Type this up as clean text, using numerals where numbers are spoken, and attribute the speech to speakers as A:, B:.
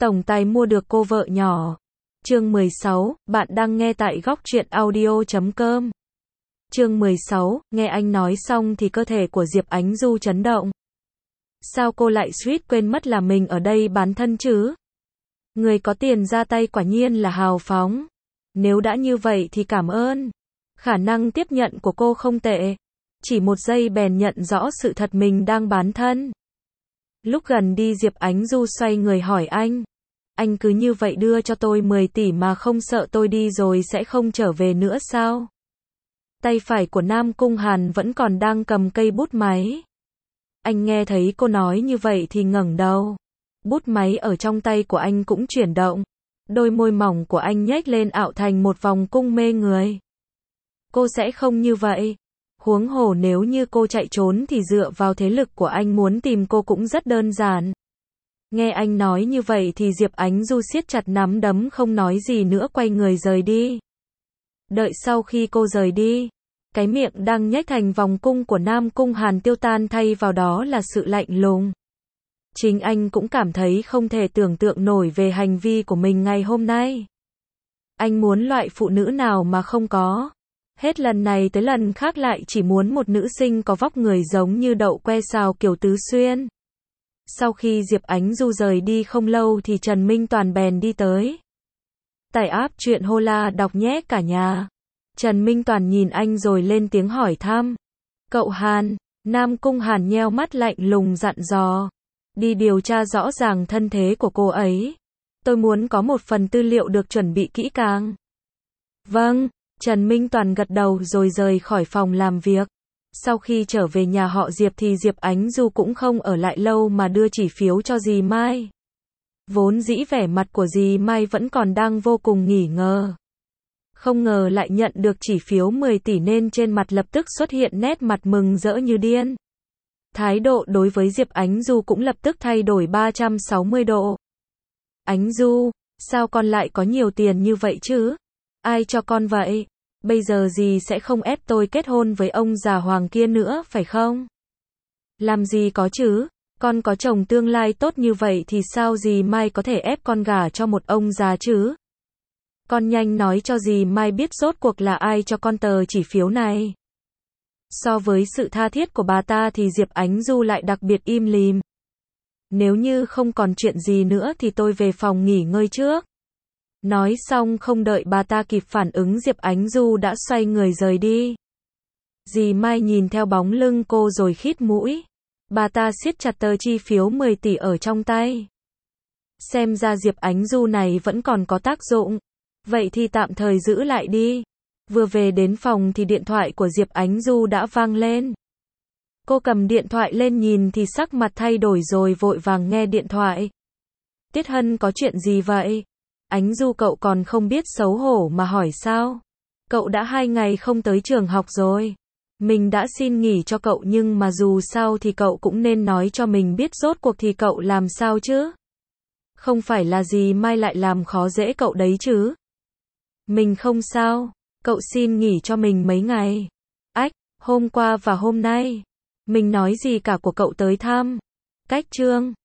A: tổng tài mua được cô vợ nhỏ. Chương 16, bạn đang nghe tại góc truyện audio.com. Chương 16, nghe anh nói xong thì cơ thể của Diệp Ánh Du chấn động. Sao cô lại suýt quên mất là mình ở đây bán thân chứ? Người có tiền ra tay quả nhiên là hào phóng. Nếu đã như vậy thì cảm ơn. Khả năng tiếp nhận của cô không tệ. Chỉ một giây bèn nhận rõ sự thật mình đang bán thân. Lúc gần đi Diệp Ánh Du xoay người hỏi anh cứ như vậy đưa cho tôi 10 tỷ mà không sợ tôi đi rồi sẽ không trở về nữa sao? Tay phải của Nam Cung Hàn vẫn còn đang cầm cây bút máy. Anh nghe thấy cô nói như vậy thì ngẩng đầu. Bút máy ở trong tay của anh cũng chuyển động. Đôi môi mỏng của anh nhếch lên ảo thành một vòng cung mê người. Cô sẽ không như vậy. Huống hồ nếu như cô chạy trốn thì dựa vào thế lực của anh muốn tìm cô cũng rất đơn giản. Nghe anh nói như vậy thì Diệp Ánh Du siết chặt nắm đấm không nói gì nữa quay người rời đi. Đợi sau khi cô rời đi, cái miệng đang nhếch thành vòng cung của Nam Cung Hàn tiêu tan thay vào đó là sự lạnh lùng. Chính anh cũng cảm thấy không thể tưởng tượng nổi về hành vi của mình ngày hôm nay. Anh muốn loại phụ nữ nào mà không có. Hết lần này tới lần khác lại chỉ muốn một nữ sinh có vóc người giống như đậu que xào kiểu Tứ Xuyên. Sau khi Diệp Ánh Du rời đi không lâu thì Trần Minh Toàn bèn đi tới. Tải app truyện Hola đọc nhé cả nhà. Trần Minh Toàn nhìn anh rồi lên tiếng hỏi thăm. Cậu Hàn, Nam Cung Hàn nheo mắt lạnh lùng dặn dò. Đi điều tra rõ ràng thân thế của cô ấy. Tôi muốn có một phần tư liệu được chuẩn bị kỹ càng. Vâng, Trần Minh Toàn gật đầu rồi rời khỏi phòng làm việc. Sau khi trở về nhà họ Diệp thì Diệp Ánh Du cũng không ở lại lâu mà đưa chỉ phiếu cho dì Mai. Vốn dĩ vẻ mặt của dì Mai vẫn còn đang vô cùng nghỉ ngờ. Không ngờ lại nhận được chỉ phiếu 10 tỷ nên trên mặt lập tức xuất hiện nét mặt mừng rỡ như điên. Thái độ đối với Diệp Ánh Du cũng lập tức thay đổi 360 độ. Ánh Du, sao con lại có nhiều tiền như vậy chứ? Ai cho con vậy? Bây giờ dì sẽ không ép tôi kết hôn với ông già Hoàng kia nữa phải không? Làm gì có chứ? Con có chồng tương lai tốt như vậy thì sao dì Mai có thể ép con gả cho một ông già chứ? Con nhanh nói cho dì Mai biết rốt cuộc là ai cho con tờ chỉ phiếu này. So với sự tha thiết của bà ta thì Diệp Ánh Du lại đặc biệt im lìm. Nếu như không còn chuyện gì nữa thì tôi về phòng nghỉ ngơi trước. Nói xong không đợi bà ta kịp phản ứng Diệp Ánh Du đã xoay người rời đi. Dì Mai nhìn theo bóng lưng cô rồi khít mũi. Bà ta siết chặt tờ chi phiếu 10 tỷ ở trong tay. Xem ra Diệp Ánh Du này vẫn còn có tác dụng. Vậy thì tạm thời giữ lại đi. Vừa về đến phòng thì điện thoại của Diệp Ánh Du đã vang lên. Cô cầm điện thoại lên nhìn thì sắc mặt thay đổi rồi vội vàng nghe điện thoại. Tiết Hân có chuyện gì vậy? Ánh Du cậu còn không biết xấu hổ mà hỏi sao? Cậu đã 2 ngày không tới trường học rồi. Mình đã xin nghỉ cho cậu nhưng mà dù sao thì cậu cũng nên nói cho mình biết rốt cuộc thì cậu làm sao chứ? Không phải là dì Mai lại làm khó dễ cậu đấy chứ? Mình không sao. Cậu xin nghỉ cho mình mấy ngày. Ách, hôm qua và hôm nay. Mình nói gì cả của cậu tới thăm. Cách chương.